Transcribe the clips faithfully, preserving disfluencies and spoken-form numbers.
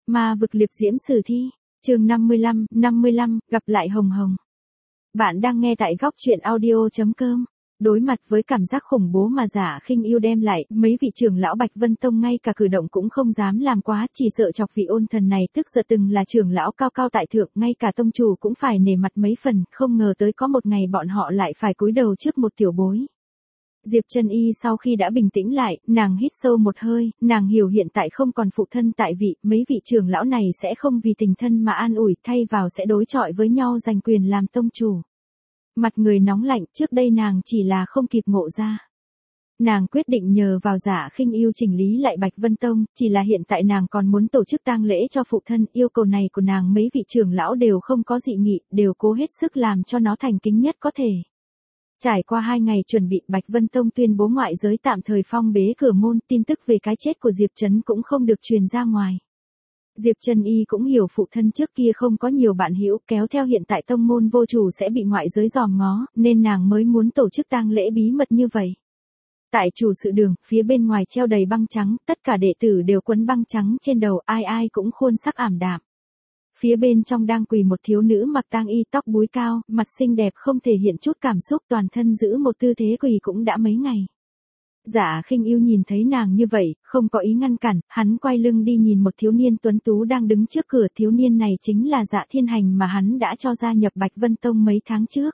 Ma vực liệp diễm sử thi, chương năm mươi lăm, năm mươi lăm, gặp lại Hồng Hồng. Bạn đang nghe tại góc truyện audio chấm com. Đối mặt với cảm giác khủng bố mà Giả Khinh Yêu đem lại, mấy vị trưởng lão Bạch Vân Tông ngay cả cử động cũng không dám làm quá, chỉ sợ chọc vị ôn thần này tức giận. Từng là trưởng lão cao cao tại thượng, ngay cả tông chủ cũng phải nể mặt mấy phần, không ngờ tới có một ngày bọn họ lại phải cúi đầu trước một tiểu bối. Diệp Trần Y sau khi đã bình tĩnh lại, nàng hít sâu một hơi, nàng hiểu hiện tại không còn phụ thân tại vị, mấy vị trưởng lão này sẽ không vì tình thân mà an ủi, thay vào sẽ đối chọi với nhau giành quyền làm tông chủ. Mặt người nóng lạnh, trước đây nàng chỉ là không kịp ngộ ra. Nàng quyết định nhờ vào Giả Khinh Yêu chỉnh lý lại Bạch Vân Tông, chỉ là hiện tại nàng còn muốn tổ chức tang lễ cho phụ thân, yêu cầu này của nàng mấy vị trưởng lão đều không có dị nghị, đều cố hết sức làm cho nó thành kính nhất có thể. Trải qua hai ngày chuẩn bị, Bạch Vân Tông tuyên bố ngoại giới tạm thời phong bế cửa môn, tin tức về cái chết của Diệp Trấn cũng không được truyền ra ngoài. Diệp Trần Y cũng hiểu phụ thân trước kia không có nhiều bạn hữu, kéo theo hiện tại tông môn vô chủ sẽ bị ngoại giới dòm ngó, nên nàng mới muốn tổ chức tang lễ bí mật như vậy. Tại chủ sự đường, phía bên ngoài treo đầy băng trắng, tất cả đệ tử đều quấn băng trắng trên đầu, ai ai cũng khuôn sắc ảm đạm. Phía bên trong đang quỳ một thiếu nữ mặc tang y, tóc búi cao, mặt xinh đẹp không thể hiện chút cảm xúc, toàn thân giữ một tư thế quỳ cũng đã mấy ngày. Giả Khinh Yêu nhìn thấy nàng như vậy, không có ý ngăn cản, hắn quay lưng đi nhìn một thiếu niên tuấn tú đang đứng trước cửa, thiếu niên này chính là Dạ Thiên Hành mà hắn đã cho gia nhập Bạch Vân Tông mấy tháng trước.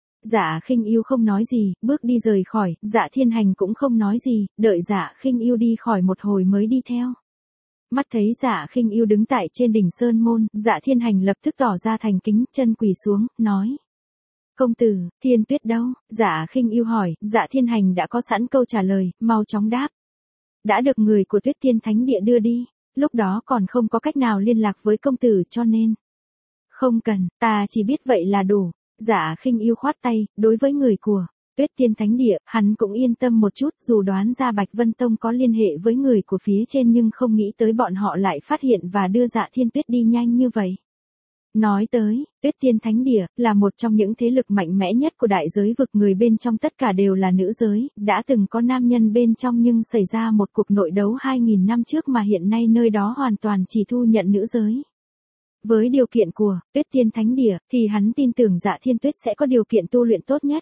Giả Khinh Yêu không nói gì, bước đi rời khỏi, Dạ Thiên Hành cũng không nói gì, đợi Giả Khinh Yêu đi khỏi một hồi mới đi theo. Mắt thấy Giả Khinh Yêu đứng tại trên đỉnh sơn môn, Dạ Thiên Hành lập tức tỏ ra thành kính, chân quỳ xuống, nói: "Công tử, Thiên Tuyết đâu?" Giả Khinh Yêu hỏi, Dạ Thiên Hành đã có sẵn câu trả lời, mau chóng đáp: "Đã được người của Tuyết Tiên Thánh Địa đưa đi, lúc đó còn không có cách nào liên lạc với công tử cho nên." "Không cần, ta chỉ biết vậy là đủ." Giả Khinh Yêu khoát tay, đối với người của Tuyết Tiên Thánh Địa, hắn cũng yên tâm một chút, dù đoán ra Bạch Vân Tông có liên hệ với người của phía trên nhưng không nghĩ tới bọn họ lại phát hiện và đưa Dạ Thiên Tuyết đi nhanh như vậy. Nói tới, Tuyết Tiên Thánh Địa là một trong những thế lực mạnh mẽ nhất của đại giới vực, người bên trong tất cả đều là nữ giới, đã từng có nam nhân bên trong nhưng xảy ra một cuộc nội đấu hai nghìn năm trước mà hiện nay nơi đó hoàn toàn chỉ thu nhận nữ giới. Với điều kiện của Tuyết Tiên Thánh Địa thì hắn tin tưởng Dạ Thiên Tuyết sẽ có điều kiện tu luyện tốt nhất.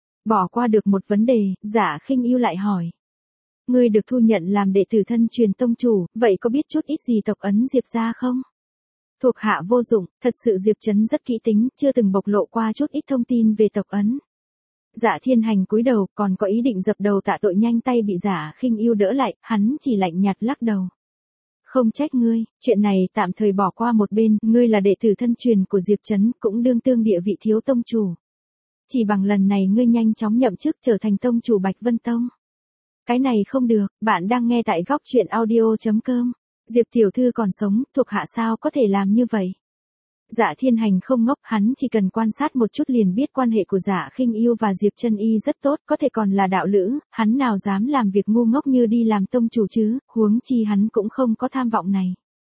Bỏ qua được một vấn đề, Giả Khinh Yêu lại hỏi: "Ngươi được thu nhận làm đệ tử thân truyền tông chủ, vậy có biết chút ít gì tộc ấn Diệp gia không?" Thuộc hạ vô dụng, thật sự Diệp Trấn rất kỹ tính, chưa từng bộc lộ qua chút ít thông tin về tộc ấn. Dạ Thiên Hành cúi đầu, còn có ý định dập đầu tạ tội, nhanh tay bị Giả Khinh Yêu đỡ lại, hắn chỉ lạnh nhạt lắc đầu: "Không trách ngươi, chuyện này tạm thời bỏ qua một bên, ngươi là đệ tử thân truyền của Diệp Trấn, cũng đương tương địa vị thiếu tông chủ. Chỉ bằng lần này ngươi nhanh chóng nhậm chức trở thành tông chủ Bạch Vân Tông." "Cái này không được." Bạn đang nghe tại góc truyện audio chấm com. Diệp tiểu thư còn sống, thuộc hạ sao có thể làm như vậy? Dạ Thiên Hành không ngốc, hắn chỉ cần quan sát một chút liền biết quan hệ của Giả Khinh Yêu và Diệp Trần Y rất tốt, có thể còn là đạo lữ, hắn nào dám làm việc ngu ngốc như đi làm tông chủ chứ, huống chi hắn cũng không có tham vọng này.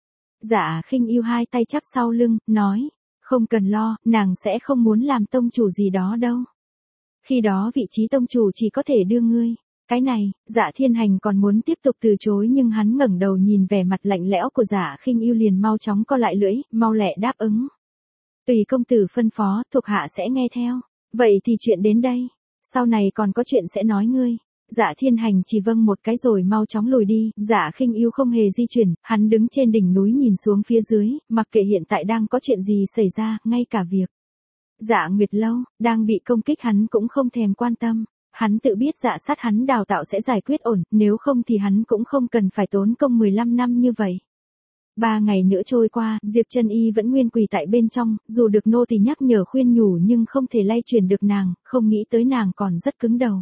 Giả Khinh Yêu hai tay chắp sau lưng, nói: "Không cần lo, nàng sẽ không muốn làm tông chủ gì đó đâu. Khi đó vị trí tông chủ chỉ có thể đưa ngươi." Cái này, Dạ Thiên Hành còn muốn tiếp tục từ chối nhưng hắn ngẩng đầu nhìn vẻ mặt lạnh lẽo của Giả Khinh Yêu liền mau chóng co lại lưỡi, mau lẹ đáp ứng: "Tùy công tử phân phó, thuộc hạ sẽ nghe theo." "Vậy thì chuyện đến đây, sau này còn có chuyện sẽ nói ngươi." Dạ Thiên Hành chỉ vâng một cái rồi mau chóng lùi đi, Giả Khinh Yêu không hề di chuyển, hắn đứng trên đỉnh núi nhìn xuống phía dưới, mặc kệ hiện tại đang có chuyện gì xảy ra, ngay cả việc Dạ Nguyệt Lâu đang bị công kích hắn cũng không thèm quan tâm. Hắn tự biết Dạ Sát hắn đào tạo sẽ giải quyết ổn, nếu không thì hắn cũng không cần phải tốn công mười lăm năm như vậy. Ba ngày nữa trôi qua, Diệp Trần Y vẫn nguyên quỳ tại bên trong, dù được nô tỳ nhắc nhở khuyên nhủ nhưng không thể lay chuyển được nàng, không nghĩ tới nàng còn rất cứng đầu.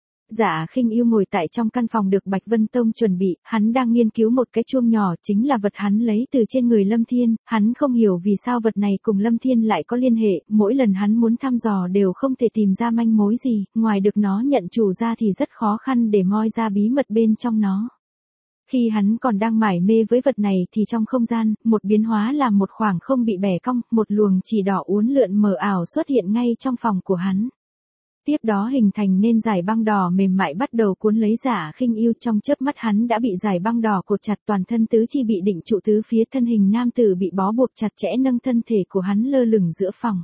Giả Khinh Yêu ngồi tại trong căn phòng được Bạch Vân Tông chuẩn bị, hắn đang nghiên cứu một cái chuông nhỏ, chính là vật hắn lấy từ trên người Lâm Thiên, hắn không hiểu vì sao vật này cùng Lâm Thiên lại có liên hệ, mỗi lần hắn muốn thăm dò đều không thể tìm ra manh mối gì, ngoài được nó nhận chủ ra thì rất khó khăn để moi ra bí mật bên trong nó. Khi hắn còn đang mải mê với vật này thì trong không gian, một biến hóa làm một khoảng không bị bẻ cong, một luồng chỉ đỏ uốn lượn mờ ảo xuất hiện ngay trong phòng của hắn. Tiếp đó hình thành nên dải băng đỏ mềm mại bắt đầu cuốn lấy Giả Khinh Yêu, trong chớp mắt hắn đã bị dải băng đỏ cột chặt, toàn thân tứ chi bị định trụ, tứ phía thân hình nam tử bị bó buộc chặt chẽ, nâng thân thể của hắn lơ lửng giữa phòng.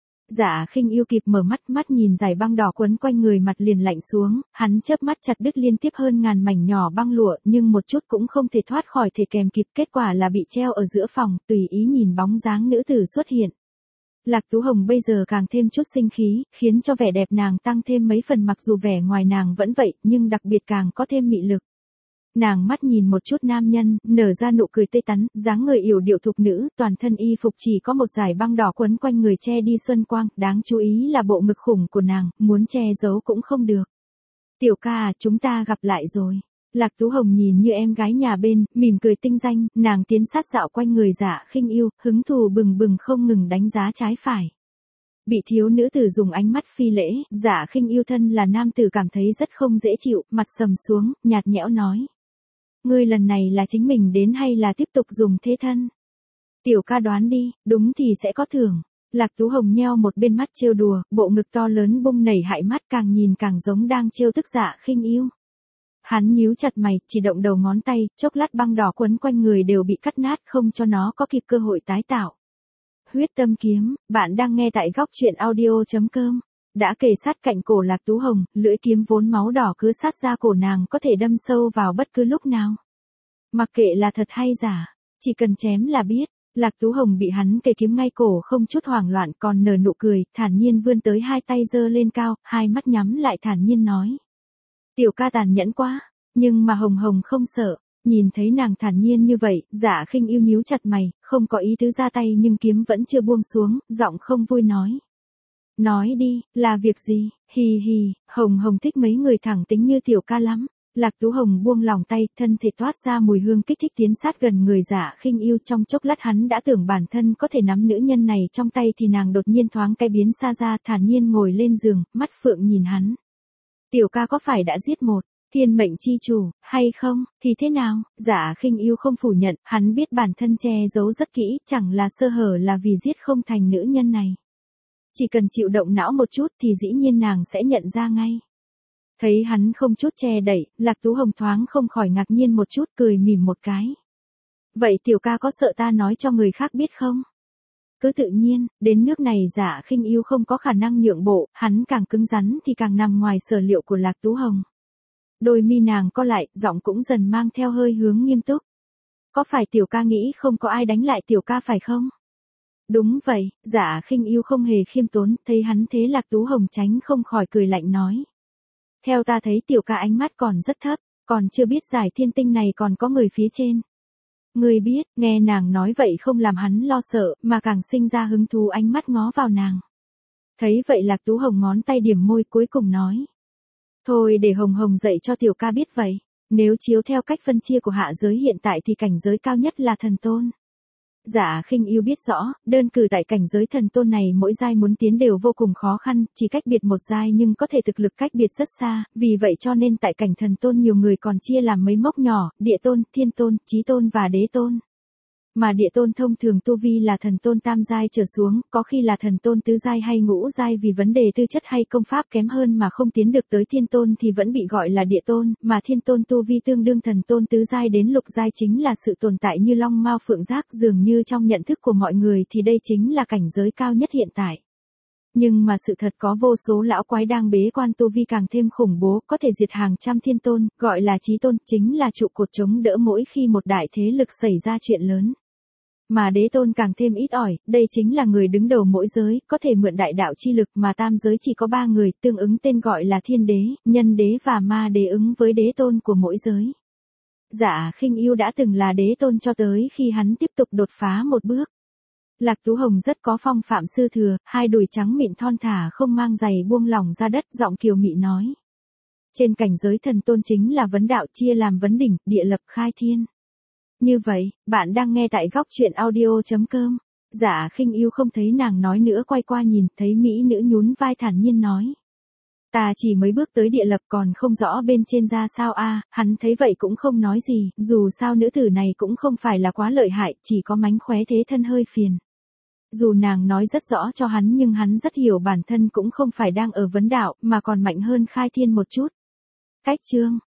Giả Khinh Yêu kịp mở mắt, mắt nhìn dải băng đỏ quấn quanh người, mặt liền lạnh xuống, hắn chớp mắt chặt đứt liên tiếp hơn ngàn mảnh nhỏ băng lụa, nhưng một chút cũng không thể thoát khỏi thể kèm kịp, kết quả là bị treo ở giữa phòng, tùy ý nhìn bóng dáng nữ tử xuất hiện. Lạc Tú Hồng bây giờ càng thêm chút sinh khí, khiến cho vẻ đẹp nàng tăng thêm mấy phần, mặc dù vẻ ngoài nàng vẫn vậy, nhưng đặc biệt càng có thêm mị lực. Nàng mắt nhìn một chút nam nhân, nở ra nụ cười tươi tắn, dáng người yểu điệu thục nữ, toàn thân y phục chỉ có một dải băng đỏ quấn quanh người che đi xuân quang, đáng chú ý là bộ ngực khủng của nàng, muốn che giấu cũng không được. Tiểu ca à, chúng ta gặp lại rồi. Lạc Tú Hồng nhìn như em gái nhà bên, mỉm cười tinh danh, nàng tiến sát dạo quanh người Giả Khinh Yêu, hứng thú bừng bừng không ngừng đánh giá trái phải. Bị thiếu nữ tử dùng ánh mắt phi lễ, Giả Khinh Yêu thân là nam tử cảm thấy rất không dễ chịu, mặt sầm xuống, nhạt nhẽo nói. Ngươi lần này là chính mình đến hay là tiếp tục dùng thế thân? Tiểu ca đoán đi, đúng thì sẽ có thưởng. Lạc Tú Hồng nheo một bên mắt trêu đùa, bộ ngực to lớn bung nảy hại mắt, càng nhìn càng giống đang trêu tức Giả Khinh Yêu. Hắn nhíu chặt mày, chỉ động đầu ngón tay, chốc lát băng đỏ quấn quanh người đều bị cắt nát, không cho nó có kịp cơ hội tái tạo. Huyết Tâm Kiếm, bạn đang nghe tại góc truyện audio chấm com. Đã kề sát cạnh cổ Lạc Tú Hồng, lưỡi kiếm vốn máu đỏ cứ sát ra cổ nàng, có thể đâm sâu vào bất cứ lúc nào. Mặc kệ là thật hay giả, chỉ cần chém là biết. Lạc Tú Hồng bị hắn kề kiếm ngay cổ không chút hoảng loạn, còn nở nụ cười, thản nhiên vươn tới hai tay giơ lên cao, hai mắt nhắm lại thản nhiên nói. Tiểu ca tàn nhẫn quá, nhưng mà Hồng Hồng không sợ. Nhìn thấy nàng thản nhiên như vậy, Giả Khinh Yêu nhíu chặt mày, không có ý tứ ra tay nhưng kiếm vẫn chưa buông xuống, giọng không vui nói. Nói đi, là việc gì? Hì hì, Hồng Hồng thích mấy người thẳng tính như tiểu ca lắm. Lạc Tú Hồng buông lòng tay, thân thể toát ra mùi hương kích thích, tiến sát gần người Giả Khinh Yêu, trong chốc lát hắn đã tưởng bản thân có thể nắm nữ nhân này trong tay thì nàng đột nhiên thoáng cái biến xa ra, thản nhiên ngồi lên giường, mắt phượng nhìn hắn. Tiểu ca có phải đã giết một thiên mệnh chi chủ, hay không, thì thế nào? Giả Khinh Yêu không phủ nhận, hắn biết bản thân che giấu rất kỹ, chẳng là sơ hở là vì giết không thành nữ nhân này. Chỉ cần chịu động não một chút thì dĩ nhiên nàng sẽ nhận ra ngay. Thấy hắn không chút che đậy, Lạc Tú Hồng thoáng không khỏi ngạc nhiên một chút, cười mỉm một cái. Vậy tiểu ca có sợ ta nói cho người khác biết không? Cứ tự nhiên, đến nước này Giả Khinh Yêu không có khả năng nhượng bộ, hắn càng cứng rắn thì càng nằm ngoài sở liệu của Lạc Tú Hồng. Đôi mi nàng co lại, giọng cũng dần mang theo hơi hướng nghiêm túc. Có phải tiểu ca nghĩ không có ai đánh lại tiểu ca phải không? Đúng vậy, Giả Khinh Yêu không hề khiêm tốn, thấy hắn thế Lạc Tú Hồng tránh không khỏi cười lạnh nói. Theo ta thấy tiểu ca ánh mắt còn rất thấp, còn chưa biết giải thiên tinh này còn có người phía trên. Người biết, nghe nàng nói vậy không làm hắn lo sợ, mà càng sinh ra hứng thú, ánh mắt ngó vào nàng. Thấy vậy Lạc Tú Hồng ngón tay điểm môi cuối cùng nói. Thôi để Hồng Hồng dạy cho tiểu ca biết vậy, nếu chiếu theo cách phân chia của hạ giới hiện tại thì cảnh giới cao nhất là thần tôn. Giả Khinh Yêu biết rõ, đơn cử tại cảnh giới thần tôn này mỗi giai muốn tiến đều vô cùng khó khăn, chỉ cách biệt một giai nhưng có thể thực lực cách biệt rất xa, vì vậy cho nên tại cảnh thần tôn nhiều người còn chia làm mấy mốc nhỏ, địa tôn, thiên tôn, chí tôn và đế tôn. Mà địa tôn thông thường tu vi là thần tôn tam giai trở xuống, có khi là thần tôn tứ giai hay ngũ giai, vì vấn đề tư chất hay công pháp kém hơn mà không tiến được tới thiên tôn thì vẫn bị gọi là địa tôn, mà thiên tôn tu vi tương đương thần tôn tứ giai đến lục giai, chính là sự tồn tại như long mao phượng giác, dường như trong nhận thức của mọi người thì đây chính là cảnh giới cao nhất hiện tại. Nhưng mà sự thật có vô số lão quái đang bế quan tu vi càng thêm khủng bố, có thể diệt hàng trăm thiên tôn, gọi là chí tôn, chính là trụ cột chống đỡ mỗi khi một đại thế lực xảy ra chuyện lớn. Mà đế tôn càng thêm ít ỏi, đây chính là người đứng đầu mỗi giới, có thể mượn đại đạo chi lực, mà tam giới chỉ có ba người, tương ứng tên gọi là thiên đế, nhân đế và ma đế, ứng với đế tôn của mỗi giới. Giả Khinh Yêu đã từng là đế tôn cho tới khi hắn tiếp tục đột phá một bước. Lạc Tú Hồng rất có phong phạm sư thừa, hai đùi trắng mịn thon thả không mang giày buông lỏng ra đất, giọng kiều mị nói. Trên cảnh giới thần tôn chính là vấn đạo, chia làm vấn đỉnh, địa lập, khai thiên. Như vậy, bạn đang nghe tại góc truyện audio chấm com. Giả Khinh Yêu không thấy nàng nói nữa, quay qua nhìn, thấy mỹ nữ nhún vai thản nhiên nói. Ta chỉ mới bước tới địa lập còn không rõ bên trên ra sao a. Hắn thấy vậy cũng không nói gì, dù sao nữ tử này cũng không phải là quá lợi hại, chỉ có mánh khóe thế thân hơi phiền. Dù nàng nói rất rõ cho hắn nhưng hắn rất hiểu bản thân cũng không phải đang ở vấn đạo mà còn mạnh hơn Khai Thiên một chút. Cách chương